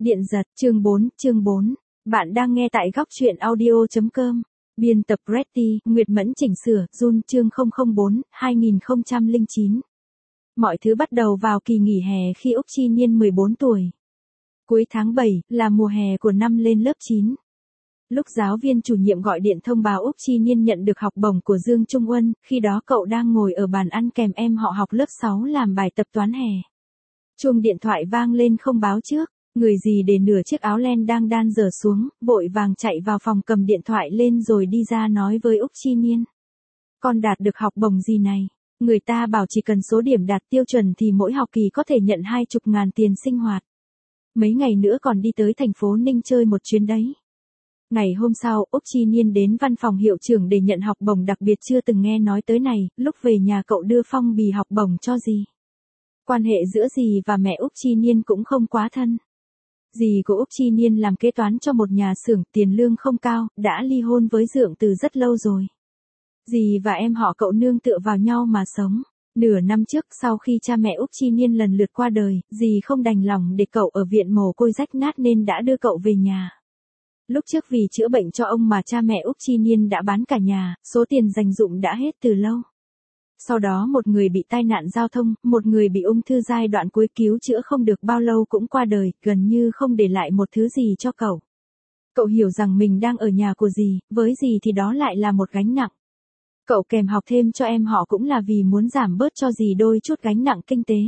Điện giật, chương 4. Bạn đang nghe tại góc truyện audio.com. Biên tập Pretty, Nguyệt Mẫn chỉnh sửa, Jun chương 004, 2009. Mọi thứ bắt đầu vào kỳ nghỉ hè khi Úc Chi Niên 14 tuổi. Cuối tháng 7, là mùa hè của năm lên lớp 9. Lúc giáo viên chủ nhiệm gọi điện thông báo Úc Chi Niên nhận được học bổng của Dương Trung Uân, khi đó cậu đang ngồi ở bàn ăn kèm em họ học lớp 6 làm bài tập toán hè. Chuông điện thoại vang lên không báo trước. Người gì để nửa chiếc áo len đang đan dở xuống, vội vàng chạy vào phòng cầm điện thoại lên rồi đi ra nói với Úc Chi Niên. Con đạt được học bổng gì này? Người ta bảo chỉ cần số điểm đạt tiêu chuẩn thì mỗi học kỳ có thể nhận 20.000 tiền sinh hoạt. Mấy ngày nữa còn đi tới thành phố Ninh chơi một chuyến đấy. Ngày hôm sau, Úc Chi Niên đến văn phòng hiệu trưởng để nhận học bổng đặc biệt chưa từng nghe nói tới này, lúc về nhà cậu đưa phong bì học bổng cho dì. Quan hệ giữa dì và mẹ Úc Chi Niên cũng không quá thân. Dì của Úc Chi Niên làm kế toán cho một nhà xưởng, tiền lương không cao, đã ly hôn với Dượng từ rất lâu rồi. Dì và em họ cậu nương tựa vào nhau mà sống. Nửa năm trước, sau khi cha mẹ Úc Chi Niên lần lượt qua đời, dì không đành lòng để cậu ở viện mồ côi rách nát nên đã đưa cậu về nhà. Lúc trước vì chữa bệnh cho ông mà cha mẹ Úc Chi Niên đã bán cả nhà, số tiền dành dụm đã hết từ lâu. Sau đó một người bị tai nạn giao thông, một người bị ung thư giai đoạn cuối cứu chữa không được bao lâu cũng qua đời, gần như không để lại một thứ gì cho cậu. Cậu hiểu rằng mình đang ở nhà của dì, với dì thì đó lại là một gánh nặng. Cậu kèm học thêm cho em họ cũng là vì muốn giảm bớt cho dì đôi chút gánh nặng kinh tế.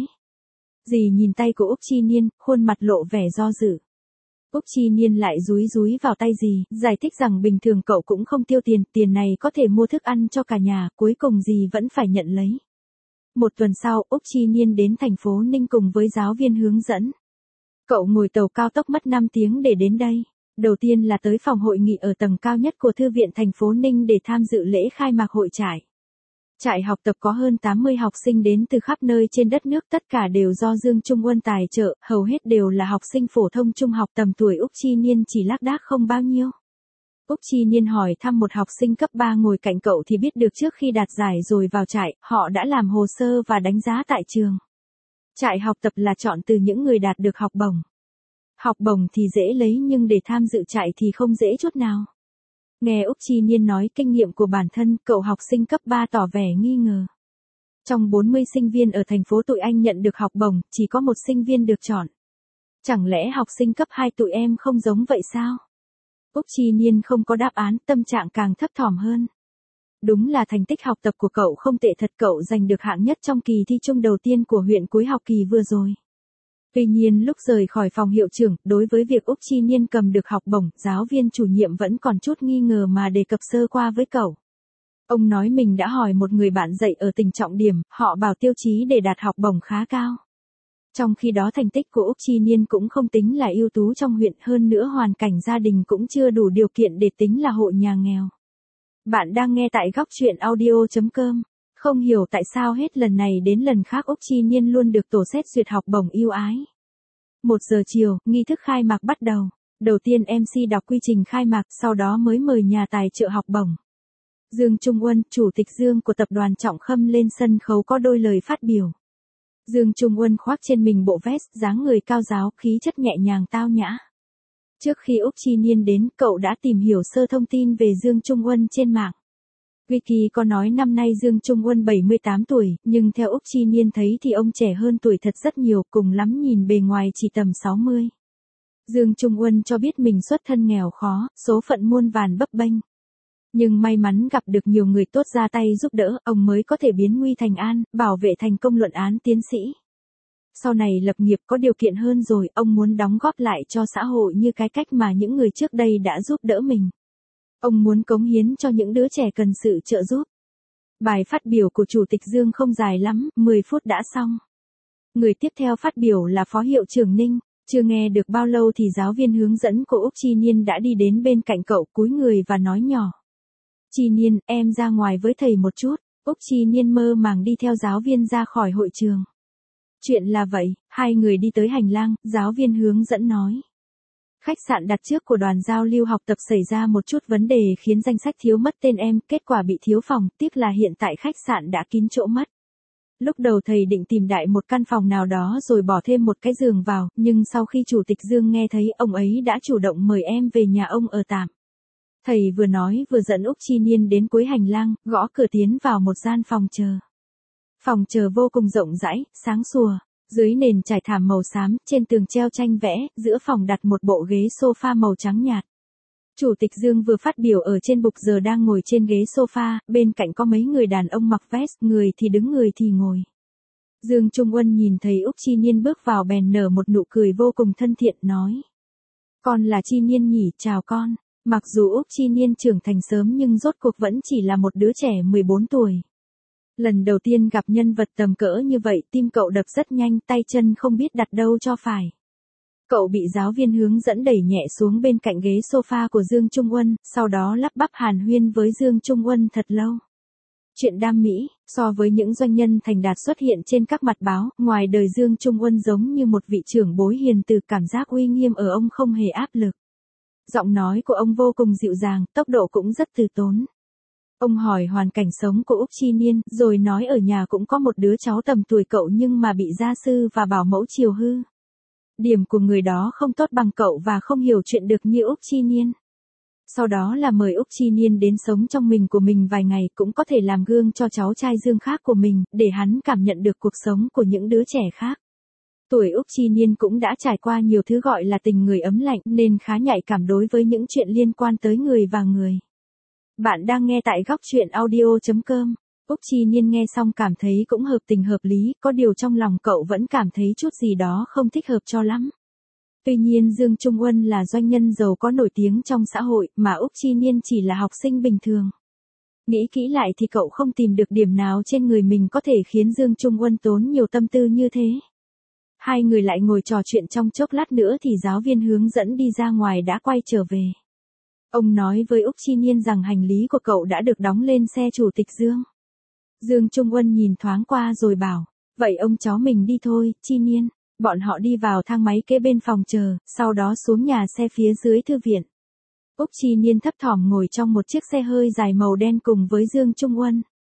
Dì nhìn tay của Úc Chi Niên, khuôn mặt lộ vẻ do dự. Úc Chi Niên lại dúi dúi vào tay dì, giải thích rằng bình thường cậu cũng không tiêu tiền, tiền này có thể mua thức ăn cho cả nhà, cuối cùng dì vẫn phải nhận lấy. Một tuần sau, Úc Chi Niên đến thành phố Ninh cùng với giáo viên hướng dẫn. Cậu ngồi tàu cao tốc mất 5 tiếng để đến đây. Đầu tiên là tới phòng hội nghị ở tầng cao nhất của Thư viện thành phố Ninh để tham dự lễ khai mạc hội trại. Trại học tập có hơn 80 học sinh đến từ khắp nơi trên đất nước, tất cả đều do Dương Trung Uân tài trợ, hầu hết đều là học sinh phổ thông trung học tầm tuổi Úc Chi Niên chỉ lác đác không bao nhiêu. Úc Chi Niên hỏi thăm một học sinh cấp 3 ngồi cạnh cậu thì biết được trước khi đạt giải rồi vào trại, họ đã làm hồ sơ và đánh giá tại trường. Trại học tập là chọn từ những người đạt được học bổng. Học bổng thì dễ lấy nhưng để tham dự trại thì không dễ chút nào. Nghe Úc Chi Niên nói kinh nghiệm của bản thân, cậu học sinh cấp 3 tỏ vẻ nghi ngờ. Trong 40 sinh viên ở thành phố tụi anh nhận được học bổng, chỉ có một sinh viên được chọn. Chẳng lẽ học sinh cấp 2 tụi em không giống vậy sao? Úc Chi Niên không có đáp án, tâm trạng càng thấp thỏm hơn. Đúng là thành tích học tập của cậu không tệ thật, cậu giành được hạng nhất trong kỳ thi chung đầu tiên của huyện cuối học kỳ vừa rồi. Tuy nhiên lúc rời khỏi phòng hiệu trưởng, đối với việc Úc Chi Niên cầm được học bổng, giáo viên chủ nhiệm vẫn còn chút nghi ngờ mà đề cập sơ qua với cậu. Ông nói mình đã hỏi một người bạn dạy ở tỉnh trọng điểm, họ bảo tiêu chí để đạt học bổng khá cao. Trong khi đó thành tích của Úc Chi Niên cũng không tính là ưu tú trong huyện, hơn nữa hoàn cảnh gia đình cũng chưa đủ điều kiện để tính là hộ nhà nghèo. Bạn đang nghe tại góc truyện audio.com. Không hiểu tại sao hết lần này đến lần khác Úc Chi Niên luôn được tổ xét duyệt học bổng ưu ái. 1 giờ chiều, nghi thức khai mạc bắt đầu. Đầu tiên MC đọc quy trình khai mạc, sau đó mới mời nhà tài trợ học bổng. Dương Trung Uân, chủ tịch Dương của tập đoàn Trọng Khâm lên sân khấu có đôi lời phát biểu. Dương Trung Uân khoác trên mình bộ vest, dáng người cao ráo, khí chất nhẹ nhàng tao nhã. Trước khi Úc Chi Niên đến, cậu đã tìm hiểu sơ thông tin về Dương Trung Uân trên mạng. Wiki có nói năm nay Dương Trung Uân 78 tuổi, nhưng theo Úc Chi Niên thấy thì ông trẻ hơn tuổi thật rất nhiều, cùng lắm nhìn bề ngoài chỉ tầm 60. Dương Trung Uân cho biết mình xuất thân nghèo khó, số phận muôn vàn bấp bênh. Nhưng may mắn gặp được nhiều người tốt ra tay giúp đỡ, ông mới có thể biến nguy thành an, bảo vệ thành công luận án tiến sĩ. Sau này lập nghiệp có điều kiện hơn rồi, ông muốn đóng góp lại cho xã hội như cái cách mà những người trước đây đã giúp đỡ mình. Ông muốn cống hiến cho những đứa trẻ cần sự trợ giúp. Bài phát biểu của Chủ tịch Dương không dài lắm, 10 phút đã xong. Người tiếp theo phát biểu là Phó Hiệu trưởng Ninh. Chưa nghe được bao lâu thì giáo viên hướng dẫn của Úc Chi Niên đã đi đến bên cạnh cậu, cúi người và nói nhỏ. Chi Niên, em ra ngoài với thầy một chút. Úc Chi Niên mơ màng đi theo giáo viên ra khỏi hội trường. Chuyện là vậy, hai người đi tới hành lang, giáo viên hướng dẫn nói. Khách sạn đặt trước của đoàn giao lưu học tập xảy ra một chút vấn đề khiến danh sách thiếu mất tên em, kết quả bị thiếu phòng, tiếc là hiện tại khách sạn đã kín chỗ mất. Lúc đầu thầy định tìm đại một căn phòng nào đó rồi bỏ thêm một cái giường vào, nhưng sau khi Chủ tịch Dương nghe thấy ông ấy đã chủ động mời em về nhà ông ở tạm. Thầy vừa nói vừa dẫn Úc Chi Niên đến cuối hành lang, gõ cửa tiến vào một gian phòng chờ. Phòng chờ vô cùng rộng rãi, sáng sủa, dưới nền trải thảm màu xám, trên tường treo tranh vẽ, giữa phòng đặt một bộ ghế sofa màu trắng nhạt. Chủ tịch Dương vừa phát biểu ở trên bục giờ đang ngồi trên ghế sofa, bên cạnh có mấy người đàn ông mặc vest, người thì đứng người thì ngồi. Dương Trung Uân nhìn thấy Úc Chi Niên bước vào bèn nở một nụ cười vô cùng thân thiện nói. Con là Chi Niên nhỉ, chào con. Mặc dù Úc Chi Niên trưởng thành sớm nhưng rốt cuộc vẫn chỉ là một đứa trẻ 14 tuổi. Lần đầu tiên gặp nhân vật tầm cỡ như vậy tim cậu đập rất nhanh, tay chân không biết đặt đâu cho phải. Cậu bị giáo viên hướng dẫn đẩy nhẹ xuống bên cạnh ghế sofa của Dương Trung Uân, sau đó lắp bắp hàn huyên với Dương Trung Uân thật lâu. Chuyện đam mỹ, so với những doanh nhân thành đạt xuất hiện trên các mặt báo, ngoài đời Dương Trung Uân giống như một vị trưởng bối hiền từ, cảm giác uy nghiêm ở ông không hề áp lực. Giọng nói của ông vô cùng dịu dàng, tốc độ cũng rất từ tốn. Ông hỏi hoàn cảnh sống của Úc Chi Niên, rồi nói ở nhà cũng có một đứa cháu tầm tuổi cậu nhưng mà bị gia sư và bảo mẫu chiều hư. Điểm của người đó không tốt bằng cậu và không hiểu chuyện được như Úc Chi Niên. Sau đó là mời Úc Chi Niên đến sống trong mình của mình vài ngày, cũng có thể làm gương cho cháu trai Dương khác của mình, để hắn cảm nhận được cuộc sống của những đứa trẻ khác. Tuổi Úc Chi Niên cũng đã trải qua nhiều thứ gọi là tình người ấm lạnh nên khá nhạy cảm đối với những chuyện liên quan tới người và người. Bạn đang nghe tại góc truyện audio.com. Úc Chi Niên nghe xong cảm thấy cũng hợp tình hợp lý, có điều trong lòng cậu vẫn cảm thấy chút gì đó không thích hợp cho lắm. Tuy nhiên Dương Trung Uân là doanh nhân giàu có nổi tiếng trong xã hội, mà Úc Chi Niên chỉ là học sinh bình thường. Nghĩ kỹ lại thì cậu không tìm được điểm nào trên người mình có thể khiến Dương Trung Uân tốn nhiều tâm tư như thế. Hai người lại ngồi trò chuyện trong chốc lát nữa thì giáo viên hướng dẫn đi ra ngoài đã quay trở về. Ông nói với Úc Chi Niên rằng hành lý của cậu đã được đóng lên xe Chủ tịch Dương. Dương Trung Uân nhìn thoáng qua rồi bảo, vậy ông cháu mình đi thôi, Chi Niên. Bọn họ đi vào thang máy kế bên phòng chờ, sau đó xuống nhà xe phía dưới thư viện. Úc Chi Niên thấp thỏm ngồi trong một chiếc xe hơi dài màu đen cùng với Dương Trung Uân.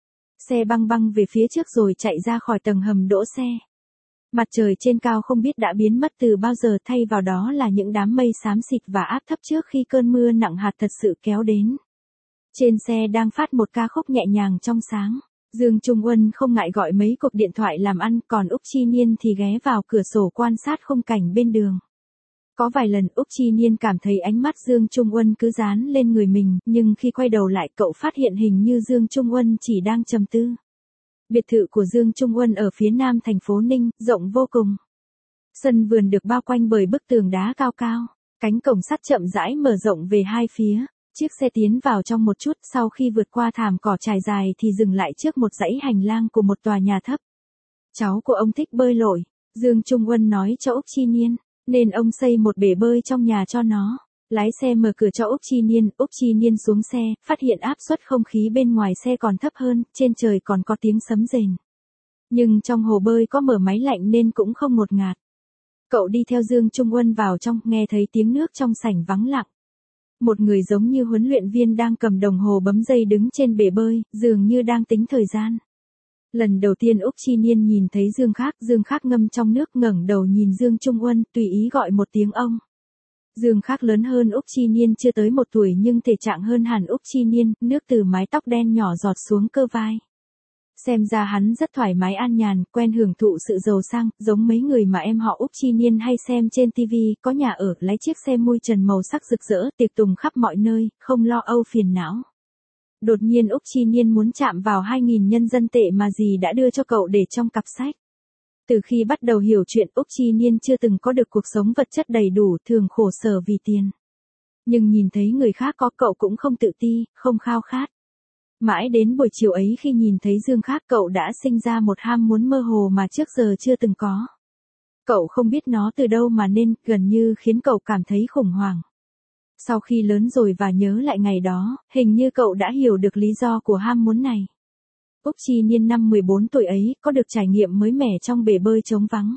Xe băng băng về phía trước rồi chạy ra khỏi tầng hầm đỗ xe. Mặt trời trên cao không biết đã biến mất từ bao giờ, thay vào đó là những đám mây xám xịt và áp thấp trước khi cơn mưa nặng hạt thật sự kéo đến. Trên xe đang phát một ca khúc nhẹ nhàng trong sáng. Dương Trung Uân không ngại gọi mấy cuộc điện thoại làm ăn, còn Úc Chi Niên thì ghé vào cửa sổ quan sát khung cảnh bên đường. Có vài lần Úc Chi Niên cảm thấy ánh mắt Dương Trung Uân cứ dán lên người mình, nhưng khi quay đầu lại cậu phát hiện hình như Dương Trung Uân chỉ đang trầm tư. Biệt thự của Dương Trung Uân ở phía nam thành phố Ninh, rộng vô cùng. Sân vườn được bao quanh bởi bức tường đá cao cao, cánh cổng sắt chậm rãi mở rộng về hai phía. Chiếc xe tiến vào trong một chút, sau khi vượt qua thảm cỏ trải dài thì dừng lại trước một dãy hành lang của một tòa nhà thấp. Cháu của ông thích bơi lội, Dương Trung Uân nói cho Úc Chi Niên, nên ông xây một bể bơi trong nhà cho nó. Lái xe mở cửa cho Úc Chi Niên xuống xe, phát hiện áp suất không khí bên ngoài xe còn thấp hơn, trên trời còn có tiếng sấm rền. Nhưng trong hồ bơi có mở máy lạnh nên cũng không ngột ngạt. Cậu đi theo Dương Trung Uân vào trong, nghe thấy tiếng nước trong sảnh vắng lặng. Một người giống như huấn luyện viên đang cầm đồng hồ bấm giây đứng trên bể bơi, dường như đang tính thời gian. Lần đầu tiên Úc Chi Niên nhìn thấy Dương Khác ngâm trong nước, ngẩng đầu nhìn Dương Trung Uân, tùy ý gọi một tiếng ông. Dương Khác lớn hơn Úc Chi Niên chưa tới 1 tuổi nhưng thể trạng hơn hẳn Úc Chi Niên, nước từ mái tóc đen nhỏ giọt xuống cơ vai. Xem ra hắn rất thoải mái an nhàn, quen hưởng thụ sự giàu sang, giống mấy người mà em họ Úc Chi Niên hay xem trên TV, có nhà ở, lái chiếc xe mui trần màu sắc rực rỡ, tiệc tùng khắp mọi nơi, không lo âu phiền não. Đột nhiên Úc Chi Niên muốn chạm vào 2.000 nhân dân tệ mà dì đã đưa cho cậu để trong cặp sách. Từ khi bắt đầu hiểu chuyện, Úc Chi Niên chưa từng có được cuộc sống vật chất đầy đủ, thường khổ sở vì tiền. Nhưng nhìn thấy người khác có, cậu cũng không tự ti, không khao khát. Mãi đến buổi chiều ấy khi nhìn thấy Dương Khác, cậu đã sinh ra một ham muốn mơ hồ mà trước giờ chưa từng có. Cậu không biết nó từ đâu mà nên, gần như khiến cậu cảm thấy khủng hoảng. Sau khi lớn rồi và nhớ lại ngày đó, hình như cậu đã hiểu được lý do của ham muốn này. Úc Chi Niên năm 14 tuổi ấy, có được trải nghiệm mới mẻ trong bể bơi trống vắng.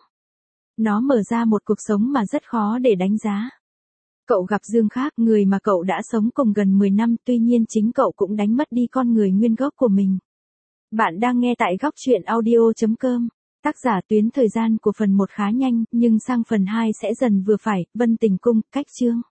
Nó mở ra một cuộc sống mà rất khó để đánh giá. Cậu gặp Dương Khác, người mà cậu đã sống cùng gần 10 năm, tuy nhiên chính cậu cũng đánh mất đi con người nguyên gốc của mình. Bạn đang nghe tại góc truyện audio.com. Tác giả tuyến thời gian của phần 1 khá nhanh, nhưng sang phần 2 sẽ dần vừa phải, Vân Tình Cung, cách chương.